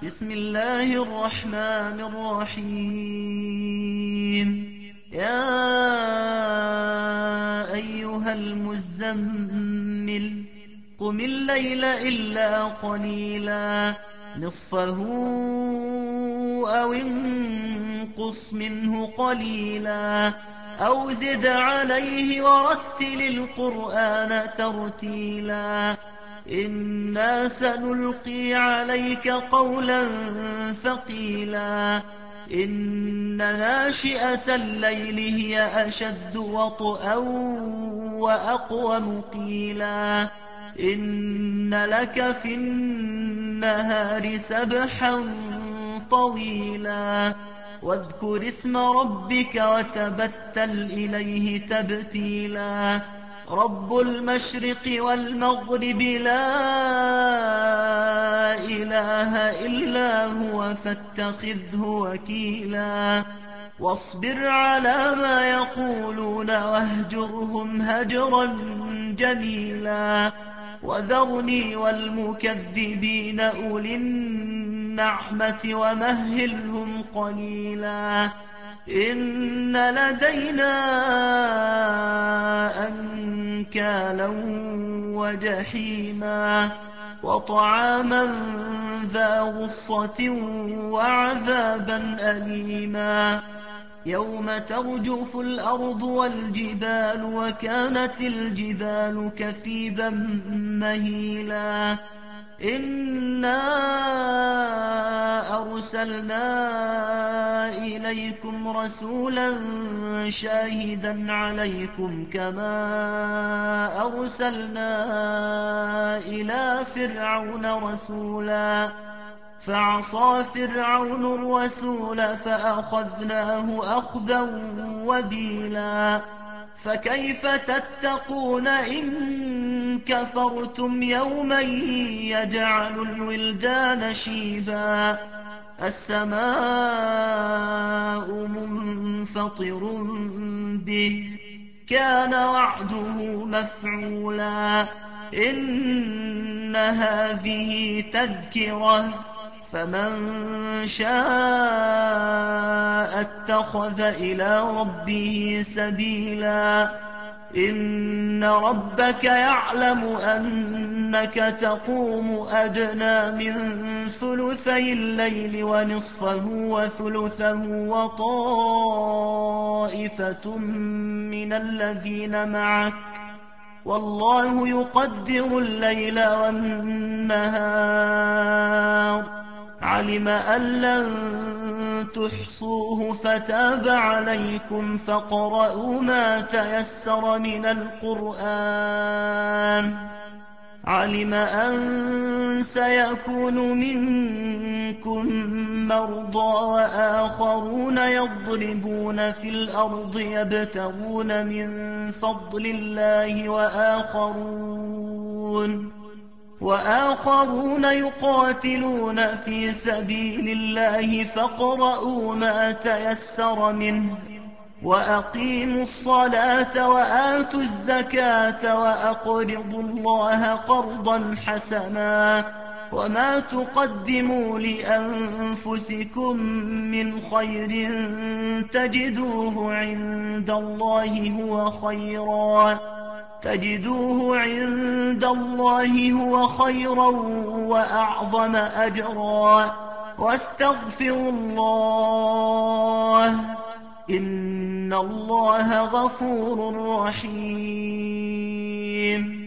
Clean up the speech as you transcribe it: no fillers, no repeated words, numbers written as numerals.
بسم الله الرحمن الرحيم. يا أيها المزمل قم الليل إلا قليلا نصفه أو انقص منه قليلا أو زد عليه ورتل القرآن ترتيلا إنا سنلقي عليك قولا ثقيلا إن ناشئة الليل هي أشد وطئا وأقوم قيلا إن لك في النهار سبحا طويلا واذكر اسم ربك وتبتل إليه تبتيلا رب المشرق والمغرب لا إله إلا هو فاتخذه وكيلا واصبر على ما يقولون واهجرهم هجرا جميلا وذرني والمكذبين أولي النعمة ومهلهم قليلا إن لدينا أنكالا وجحيما وطعاما ذا غصة وعذابا أليما يوم ترجف الأرض والجبال وكانت الجبال كثيبا مهيلا إنا أرسلنا إليكم رسولا شاهدا عليكم كما أرسلنا إلى فرعون رسولا فعصى فرعون الرسول فأخذناه أخذا وبيلا فكيف تتقون إن كفرتم يوما يجعل الولدان شيبا السماء منفطر به كان وعده مفعولا إن هذه تذكرة فمن شاء اتخذ إلى ربه سبيلا إن ربك يعلم أنك تقوم أدنى من ثلثي الليل ونصفه وثلثه وطائفة من الذين معك والله يقدر الليل والنهار علم أن لن تحصوه فتاب عليكم فاقرؤوا ما تيسر من القرآن علم أن سيكون منكم مرضى وآخرون يضربون في الأرض يبتغون من فضل الله وآخرون يقاتلون في سبيل الله فاقرؤوا ما تيسر منه وأقيموا الصلاة وآتوا الزكاة وأقرضوا الله قرضا حسنا وما تقدموا لأنفسكم من خير تجدوه عند الله هو خيرا وأعظم أجرا واستغفروا الله إن الله غفور رحيم